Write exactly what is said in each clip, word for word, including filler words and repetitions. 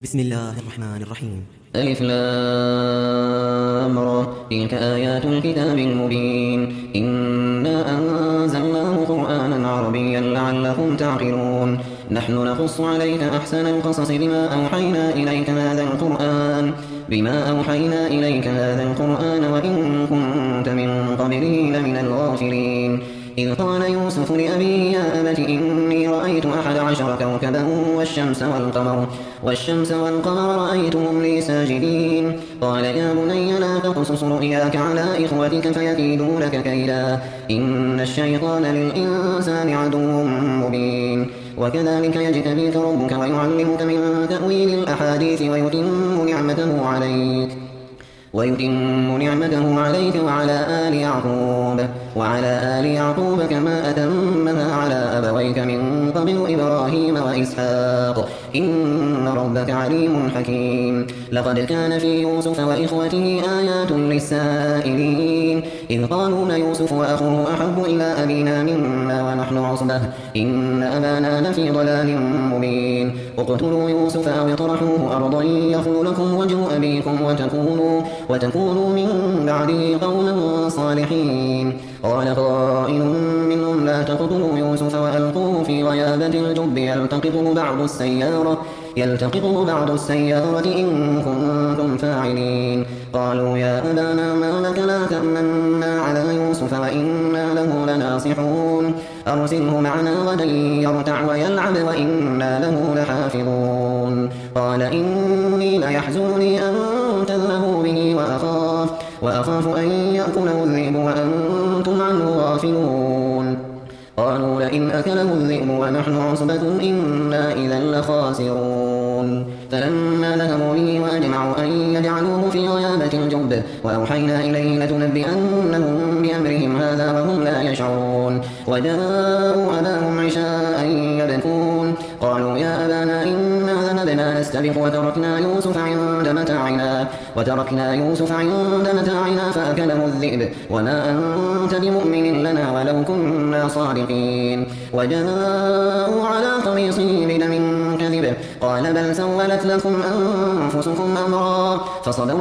بسم الله الرحمن الرحيم. ألف لام را تلك آيات الكتاب المبين إنا أنزلناه قرآنا عربيا لعلكم تعقلون نحن نقص عليك أحسن القصص بما أوحينا إليك هذا القرآن بما أوحينا إليك هذا القرآن وإن كنت من قبله لمن الغافلين إذ قال يوسف لأبيه يا أبت إني رأيت أحد عشر كوكبا والشمس والقمر والشمس والقمر رأيتهم لي ساجدين قال يا بني لا تقصص رؤياك على إخوتك فيكيدوا لك كيدا إن الشيطان للإنسان عدو مبين وكذلك يجتبيك ربك ويعلمك من تأويل الأحاديث ويتم نعمته عليك ويتم نعمته عليك وعلى آل يعقوب وعلى آل يعقوب كما أتمها على أبويك من قبل إبراهيم وإسحاق إن ربك عليم حكيم لقد كان في يوسف وإخوته آيات للسائلين إذ قالوا ليوسف وأخوه أحب إلى أبينا منا ونحن عصبة إن أبانا لفي ضلال مبين اقتلوا يوسف أو اطرحوه أرضا يخل لكم وجه أبيكم وتكونوا وتكونوا من بعده قوما صالحين قال قائل منهم لا تقتلوا يوسف وألقوه في غيابة الجب يلتقطه بعض السيارة يلتقطه بعض السيارة إن كنتم فاعلين قالوا يا أبانا ما لك لا تأمنا على يوسف وإنا له لناصحون أرسله معنا غدا يرتع ويلعب وإنا له لحافظون قال إني ليحزنني أن تذهبوا به وأخاف وأخاف أن يأكله الذئب وأنتم عنه غافلون قالوا لئن أكله الذئب ونحن عصبة إنا إذا لخاسرون فلما ذهبوا به وأجمعوا أن يجعلوه في غيابة الجب وأوحينا إليه لتنبئنهم بأمرهم هذا وهم لا يشعرون وجاءوا أباهم عشاء يبكون قالوا يا أبانا إنا ذهبنا نستبق وتركنا يوسف عند متاعنا وتركنا يوسف عند متاعنا فأكله الذئب وما أنت بمؤمن لنا ولو كنا صادقين وجاءوا على قميصه بدم كذب قال بل سولت لكم أنفسكم أمرا فصبر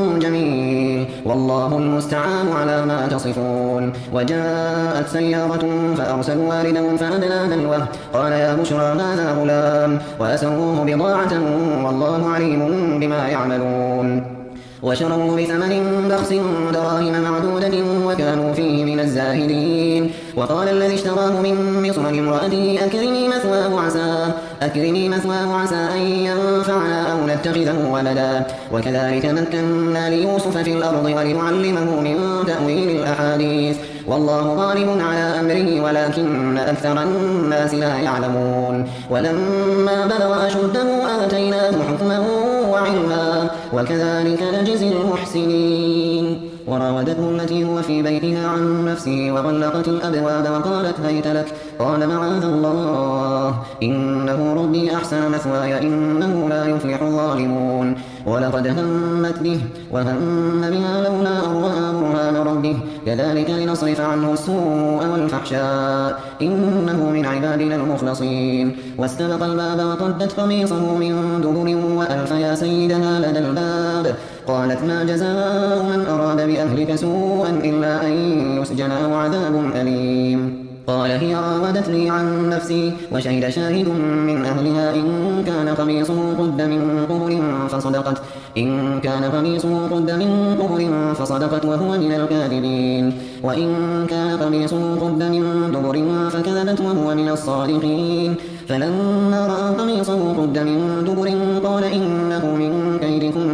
جميل والله المستعان على ما تصفون وجاءت سيارة فأرسلوا واردهم فأدلى دلوه قال يا بشرى هذا غلام وأسروه بضاعة والله عليم بما يعملون وشروه بثمن بخس دراهم معدودة وكانوا فيه من الزاهدين وقال الذي اشتراه من مصر لامرأته أكرمي مثواه عسى أكرمي مثواه عسى أن ينفعنا أو نتخذه ولدا وكذلك مكنا ليوسف في الأرض ولنعلمه من تأويل الأحاديث والله غالب على أمره ولكن أكثر الناس لا يعلمون ولما بلغ أشده آتيناه حكما وعلما وكذلك نجزي المحسنين وراودته التي هو في بيتها عن نفسه وغلقت الأبواب وقالت هيت لك قال معاذ الله إنه ربي أحسن مثواي إنه لا يفلح الظالمون ولقد همت به وهم بها لولا أن رأى برهان ربه كذلك لنصرف عنه السوء والفحشاء إنه من عبادنا المخلصين واستبق الباب وقدت قميصه من دبر وألف يا سيدها لدى الباب قالت ما جزاء من أراد بأهلك سوءا إلا أن يسجن أو عذاب أليم قال هي راودتني عن نفسي وشهد شاهد من أهلها إن كان قميصه قد من قبل فصدقت إن كان قميصه قد من قبل فصدقت وهو من الكاذبين وإن كان قميصه قد من دبر فكذبت وهو من الصادقين فلما رأى قميصه قد من دبر قال إنه من كيدكن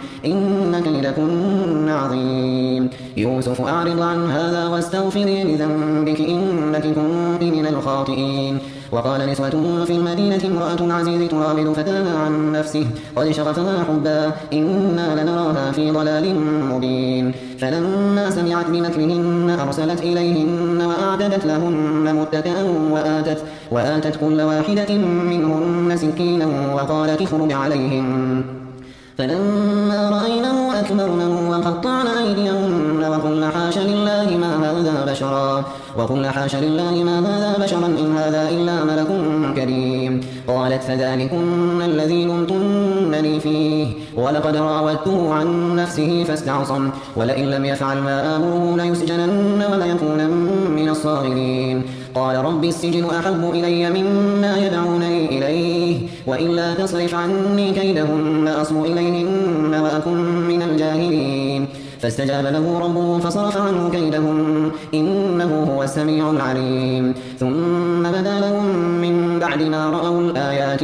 إن كيدكن عظيم يوسف أعرض عن هذا واستغفري لذنبك إنك كنت من الخاطئين وقال نسوة في المدينة امرأة العزيز تراود فتاها عن نفسه قد شغفها حبا إنا لنراها في ضلال مبين فلما سمعت بمكرهن أرسلت إليهن وأعتدت لهن متكئا وآتت, وآتت كل واحدة منهن سكينا وقالت اخرج عليهم فلما رأينه أكبرنه وقطعن أيديهن وقلن حاش لله ما هذا بشرا وقلن حاش لله ما هذا بشرا إن هذا إلا ملك كريم قالت فذلكن الذي لمتنني فيه ولقد راودته عن نفسه فاستعصم ولئن لم يفعل ما آمره ليسجنن وليكونن من الصاغرين قال رب السجن أحب إلي مما يدعونني إليه وإلا تصرف عني كيدهن أصب إليهن وأكن من الجاهلين فاستجاب له ربه فصرف عنه كيدهم إنه هو السميع العليم ثم بدا لهم من بعد ما رأوا الآيات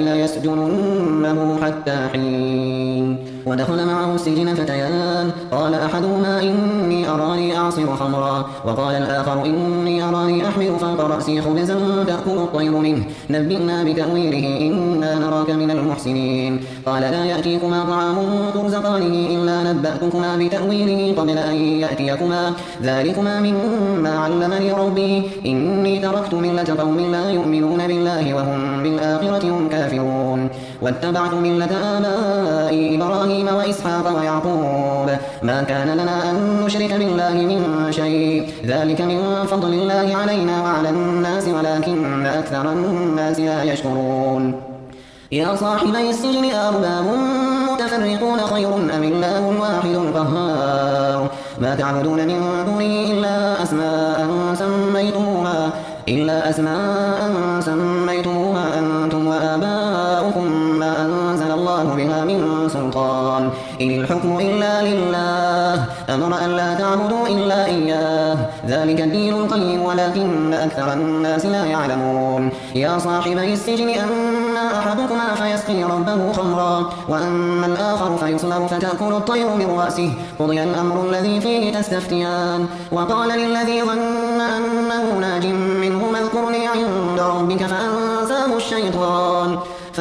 ليسجننه حتى حين ودخل معه السجن فتيان قال أحدهما إني أراني أعصر خمرا وقال الآخر إني أراني أحمل فوق رأسي خبزا تأكل الطير منه نبئنا بتأويله إنا نراك من المحسنين قال لا يأتيكما طعام ترزقانه إلا نبأتكما بتأويله قبل أن يأتيكما ذلكما مما علمني ربي إني تركت ملة قوم لا يؤمنون بالله وهم بالآخرة هم كافرون واتبعت ملة آبائي إبراهيم وإسحاق ويعقوب ما كان لنا أن نشرك بالله من شيء ذلك من فضل الله علينا وعلى الناس ولكن أكثر الناس لا يشكرون يا صاحبي السجن أرباب متفرقون خير أم الله الواحد القهار ما تعبدون من دونه إلا أسماء سميتموها إلا أسماء سميتموها أنتم وآباؤكم ما أنزل الله بها من سلطان إن الحكم إلا لله أمر أن لا تعبدوا إلا إياه ذلك الدين القيم ولكن أكثر الناس لا يعلمون يا صاحبي السجن أما أحدكما فيسقي ربه خمرا وأما الآخر فيصلب فتأكل الطير من رأسه قضي الأمر الذي فيه تستفتيان وقال للذي ظن أنه ناج منهما اذكرني عند ربك فأنساه الشيطان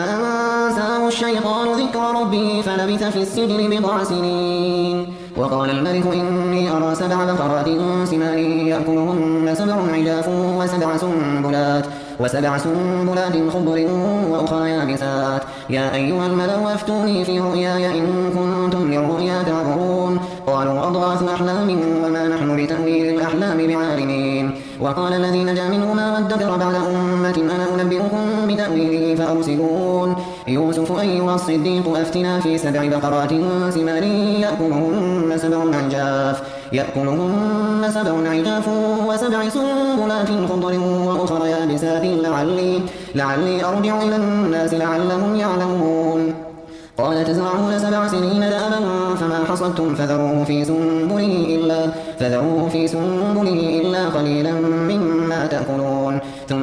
فأنساه الشيطان ذكر ربه فلبث في السجن بضع سنين وقال الملك إني أرى سبع بقرات سمان يأكلهن سبع عجاف وسبع سنبلات وسبع سنبلات خضر وأخرى يابسات يا أيها الملأ أفتوني في رؤياي إن كنتم للرؤيا تعبرون قالوا أضغاث أحلام وما نحن بتأويل الأحلام بعالمين وقال الذي نجا منهما وادكر بعد أمة أنا أنبئكم بتأويله فأرسلون يوسف أيها الصديق أفتنا في سبع بقرات سمان يأكلهن سبع عجاف يأكلهن سبع عجاف وسبع سنبلات خضر وأخرى يابسات لعلي, لعلي أرجع إلى الناس لعلهم يعلمون قال تزرعون سبع سنين دأبا فما حصدتم فذروه في سنبله إلا, فذروه في سنبله إلا قليلا مما تأكلون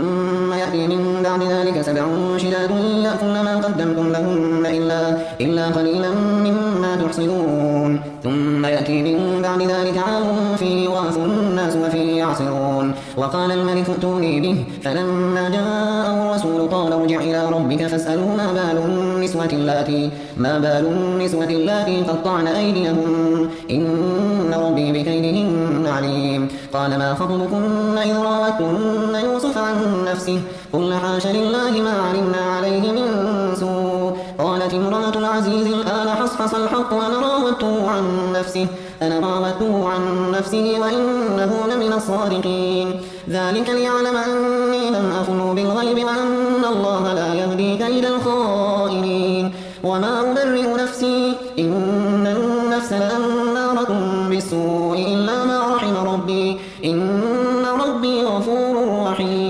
ثم يأتي من بعد ذلك سبع شداد يأكلن ما قدمتم لهن إلا, إلا قليلا مما تحصنون ثم يأتي من بعد ذلك عام فيه يغاث الناس وفيه يعصرون وقال الملك ائتوني به فلما جاءه الرسول قال ارجع إلى ربك فاسأله ما بال النسوة اللاتي ما بال النسوة اللاتي قطعن أيديهن إن ربي بكيدهن عليم قال ما خطبكن إذ راوتن يوسف عن نفسه قلنا حاش لله ما علمنا عليه من سوء قالت امرأة العزيز الآن حصحص الحق وأنا راودته عن نفسه أنا راودته عن نفسه وإنه لمن الصادقين ذلك ليعلم أني لم أخن بالغيب وأن الله لا يهدي كيد الخائنين وما أبرئ نفسي إن النفس لأمارة بالسوء إلا ما رحم ربي إن ربي غفور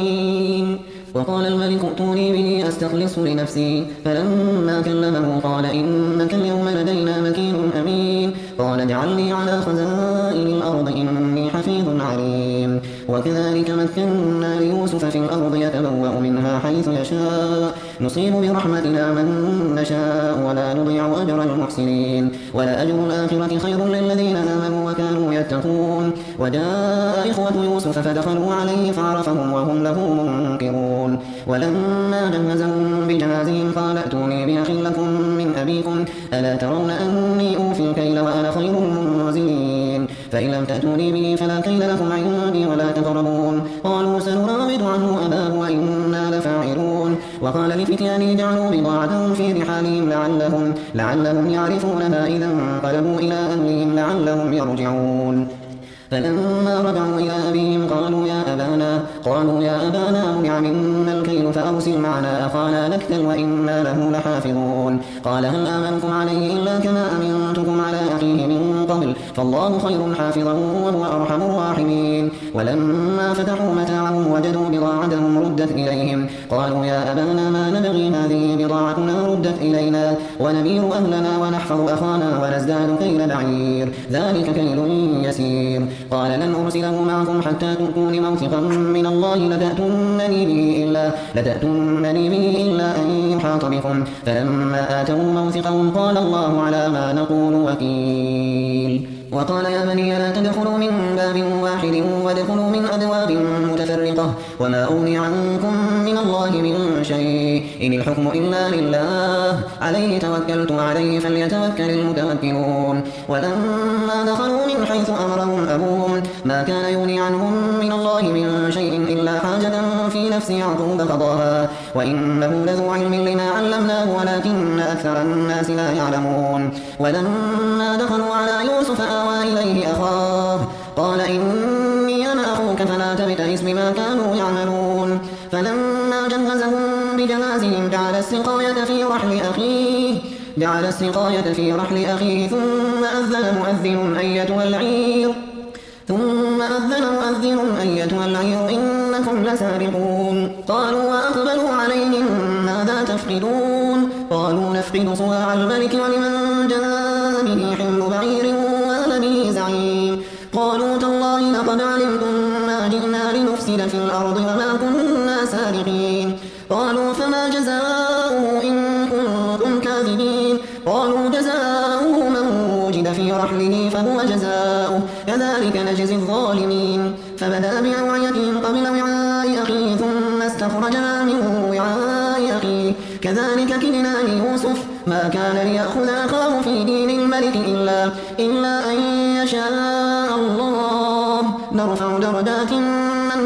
رحيم وقال الملك ائتوني به أستخلصه لنفسي فلما كلمه قال إنك اليوم لدينا مكين أمين قال اجعلني على خزائن الأرض إني حفيظ عليم وكذلك مكنا ليوسف في الأرض يتبوأ منها حيث يشاء نصيب برحمتنا من نشاء ولا نضيع أجر المحسنين ولأجر الآخرة خير للذين آمنوا وكانوا يتقون وجاء إخوة يوسف فدخلوا عليه فعرفهم وهم له منكرون ولما جهزهم بجهازهم قال ائتوني بأخ لكم من أبيكم ألا ترون أني أوفي الكيل وأنا خير المنزلين فإن لم تأتوني به فلا كيل لكم عندي ولا تقربون قالوا سنراود عنه أباه وإنا لفاعلون وقال لفتيانه جعلوا بضاعتهم في رحالهم لعلهم, لعلهم يعرفونها إذا انقلبوا إلى أهلهم لعلهم يرجعون فلما رجعوا إلى أبيهم قالوا يا أبانا قالوا يا أبانا منع منا الكيل فأرسل معنا أخانا نكتل وإنا له لحافظون قال هل آمنكم عليه إلا كما أمنتكم على أخيه من قبل فالله خير حافظا وهو أرحم الراحمين ولما فتحوا متاعهم وجدوا بضاعتهم ردت إليهم قالوا يا أبانا ما نبغي هذه بضاعتنا ردت إلينا ونبير أهلنا ونحفظ أخانا ونزداد كيل بعير ذلك كيل يسير قال لن أرسله معكم حتى تؤتون موثقا من الله لتأتونني به إلا, لتأتونني به إلا أن يحاط بكم فلما آتوا موثقهم قال الله على ما نقول وكيل وقال يا بني لا تدخلوا من باب واحد وادخلوا من أبواب متفرقة وما أغني عنكم من الله من شيء إن الحكم إلا لله عليه توكلت عليه فليتوكل المتوكلون ولما دخلوا من حيث أمرهم أبوهم ما كان يغني عنهم من الله من شيء إلا حاجة في نفس يعقوب قضاها وإنه لذو علم لما علمناه ولكن أكثر الناس لا يعلمون ولما دخلوا على يوسف آوى إليه أخاه قال إني أنا أخوك فلا تبتئس بما كانوا يعملون فلما جهزهم بجهازهم جعل السقاية في رحل أخيه جعل السقاية في رحل أخيه ثم أذن مؤذن أيتها العير ثم أذن مؤذن أيتها العير إنكم لسارقون قالوا وأقبلوا عليهم ماذا تفقدون قالوا نفقد صواع الملك ولمن جاء به حمل بعير وأنا به زعيم قالوا تالله لقد علمتم ما جئنا لنفسد في الأرض وما كنا سارقين قالوا فما جزاؤه إن كنتم كاذبين قالوا جزاؤه من وجد في رحله فهو جزاؤه كذلك نجزي الظالمين فبدأ بأوعيتهم قبل وعاء أخيه ثم استخرجها من وعاء أخيه كذلك كدنا ليوسف ما كان ليأخذ أخاه في دين الملك إلا, إلا أن يشاء الله نرفع درجات من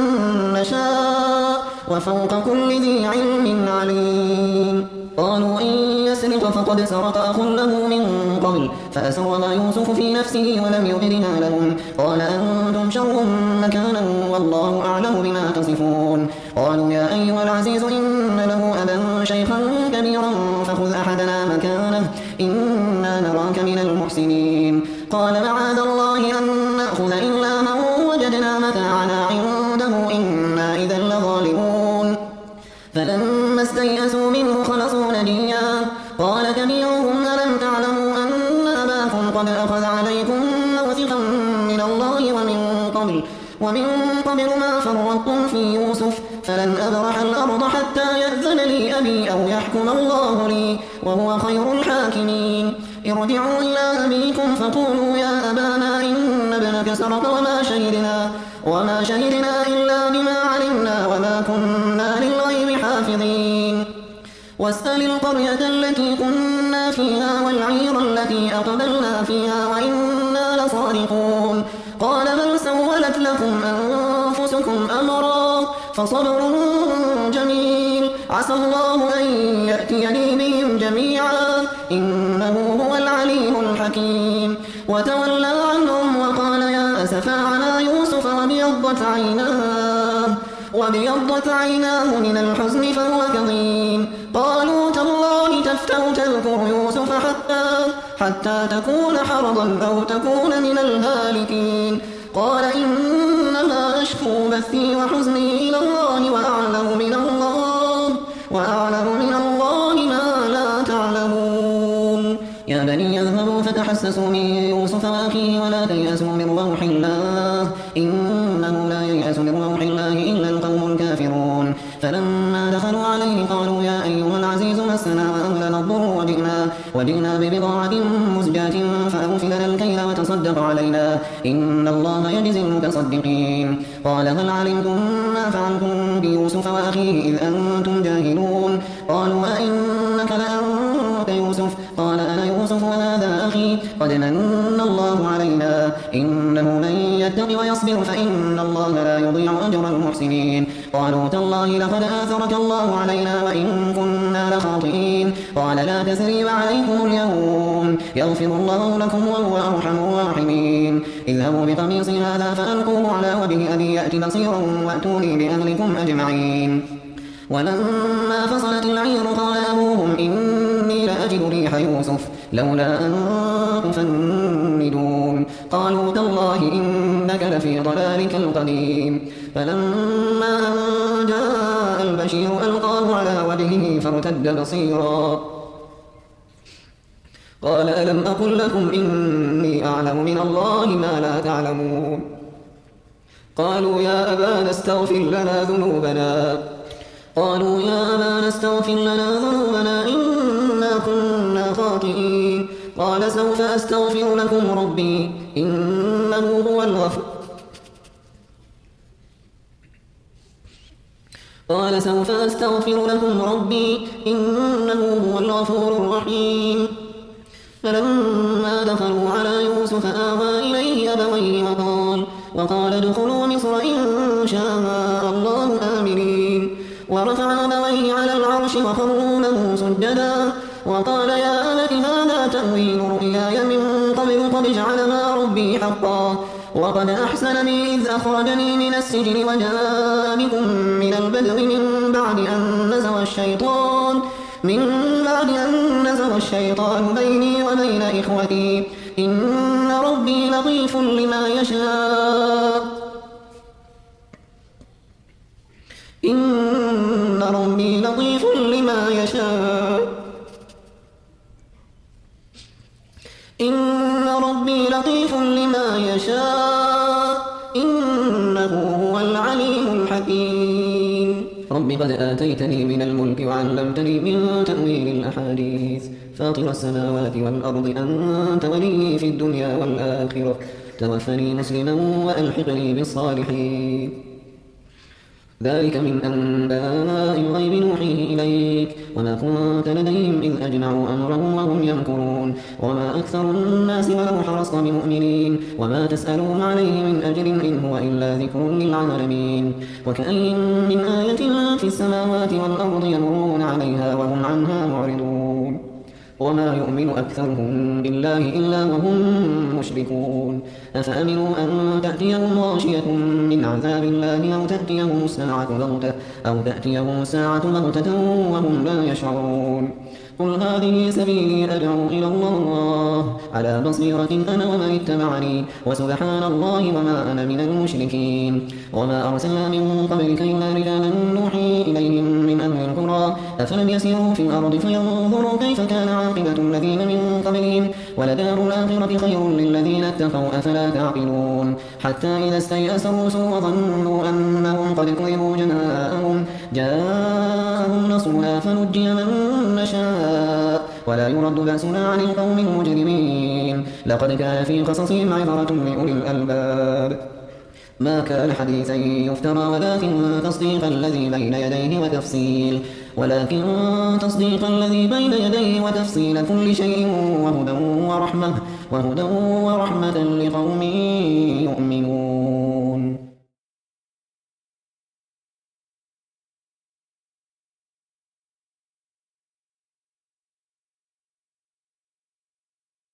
نشاء وفوق كل ذي علم عليم قالوا إن يسرق فقد سرق أخ له من قبل فأسرها يوسف في نفسه ولم يبدها لهم قال أنتم شر مكانا والله أعلم بما تصفون قالوا يا أيها العزيز إن له أبا شيخا كبيرا فخذ أحدنا مكانه إنا نراك من المحسنين قال معاذ الله أن نأخذ إلا من وجدنا متاعنا عنده إنا إذا لظالمون فلما استيئسوا منه خلصوا نجيا قال كبيرهم ألم تعلموا أن أباكم قد أخذ عليكم موثقا من الله ومن قبل ومن قبل ما فرطتم في يوسف فلن أبرح الأرض حتى يأذن لي أبي أو يحكم الله لي وهو خير الحاكمين ارجعوا إلى أبيكم فقولوا يا أبانا إن ابنك سرق وما شهدنا وما شهدنا إلا بما علمنا وما كنا للغيب حافظين واسأل القرية التي كنا فيها والعير التي أقبلنا فيها وإنا لصادقون قال بل سولت لكم أنفسكم أمرا فصبر جميل عسى الله أن يأتيني بهم جميعا إنه هو العليم الحكيم وتولى عنهم وقال يا أسفا على يوسف وابيضت عيناه وابيضت عيناه من الحزن فهو كظيم قالوا تالله تفتأ تذكر يوسف حتى حتى تكون حرضا أو تكون من الهالكين قال إنما أشكو بثي وحزني إلى الله وأعلم من الله وأعلم من الله ما لا تعلمون يا بني اذهبوا فتحسسوا من يوسف وأخيه ولا تيأسوا من روح الله إنه لا ييأس من روح الله إلا القوم الكافرون فلما دخلوا عليه قالوا يا أيها العزيز مسنا وأهلنا الضر وجئنا, وجئنا ببضاعة مزجاة فأوف لنا الكيل وتصدق علينا إن الله يجزي المتصدقين قال هل علمتم ما فعلتم بيوسف وأخيه إذ أنتم جاهلون قالوا أئنك لأنت يوسف قال أنا يوسف وهذا أخي قد من الله علينا إنه من يتق ويصبر فإن الله لا يضيع أجر المحسنين قالوا تالله لقد آثرك الله علينا وإن كنا لخاطئين قال لا تثريب عليكم اليوم يغفر الله لكم وهو أرحم الراحمين مبين اذهبوا بقميصي هذا فألقوه على وجه أبي يأت بصيرا وأتوني بأهلكم أجمعين ولما فصلت العير قال أبوهم إني لأجد ريح يوسف لولا أن تفندون قالوا تالله إنك لفي ضلالك القديم فلما أن جاء البشير ألقاه على وجهه فارتد بصيرا قال ألم أقل لكم إني أعلم من الله ما لا تعلمون قالوا يا أبانا استغفر لنا ذنوبنا قالوا يا أبانا استغفر لنا ذنوبنا إنا كنا خاطئين قال سوف أستغفر لكم ربي إنه هو الغفور قال سوف أستغفر لكم ربي إنه هو الغفور الرحيم فلما دخلوا على يوسف آوى إليه أبويه وقال وقال ادخلوا مصر إن شاء الله آمنين ورفع أبويه على العرش وخروا له سجدا وقال يا أبت هذا تأويل رؤياي من قبل قد جعلها ربي حقا وقد أحسن بي إذ أخرجني من السجن وجاء بكم من البدو من بعد أن نزغ الشيطان من بعد أن نزغ الشيطان بيني وبين إخوتي إن ربي لطيف لما يشاء إن ربي لطيف لما يشاء إن ربي لطيف لما يشاء إنه هو العليم الحكيم رب قد آتيتني من الملك وعلمتني من تأويل الأحاديث فاطر السماوات والأرض أنت ولي في الدنيا والآخرة توفني مسلما وألحقني بالصالحين ذلك من أنباء الغيب نوحيه إليك وما كنت لديهم إذ أجمعوا أمرهم وهم يمكرون وما أكثر الناس ولو حرصت بمؤمنين وما تسألهم عليه من أجر إن هو إلا ذكر للعالمين وكأين من آية في السماوات والأرض يمرون عليها وهم عنها معرضون وما يؤمن أكثرهم بالله إلا وهم مشركون أفأمنوا أن تأتيهم غاشية من عذاب الله أو تأتيهم الساعة بغتة أو تأتيهم الساعة بغتة وهم لا يشعرون قل هذه سبيلي أدعو إلى الله على بصيرة أنا ومن اتبعني وسبحان الله وما أنا من المشركين وما أرسلنا من قبلك إلا رجالا نوحي إليهم من أهل القرى أفلم يسيروا في الأرض فينظروا كيف كان عاقبة الذين من قبلهم ولدار الآخرة خير للذين اتقوا أفلا تعقلون حتى إذا استيأس الرسل وظنوا أنهم قد كذبوا جاءهم جاءهم نصرنا فنجي من نشاء ولا يرد بأسنا عن القوم المجرمين لقد كان في قصصهم عبرة لأولي الألباب ما كان حديثا يفترى ولكن تصديق الذي بين يديه وتفصيل ولكن تصديق الذي بين يديه وتفصيل كل شيء وهدى ورحمة وهدى ورحمة لقوم يؤمنون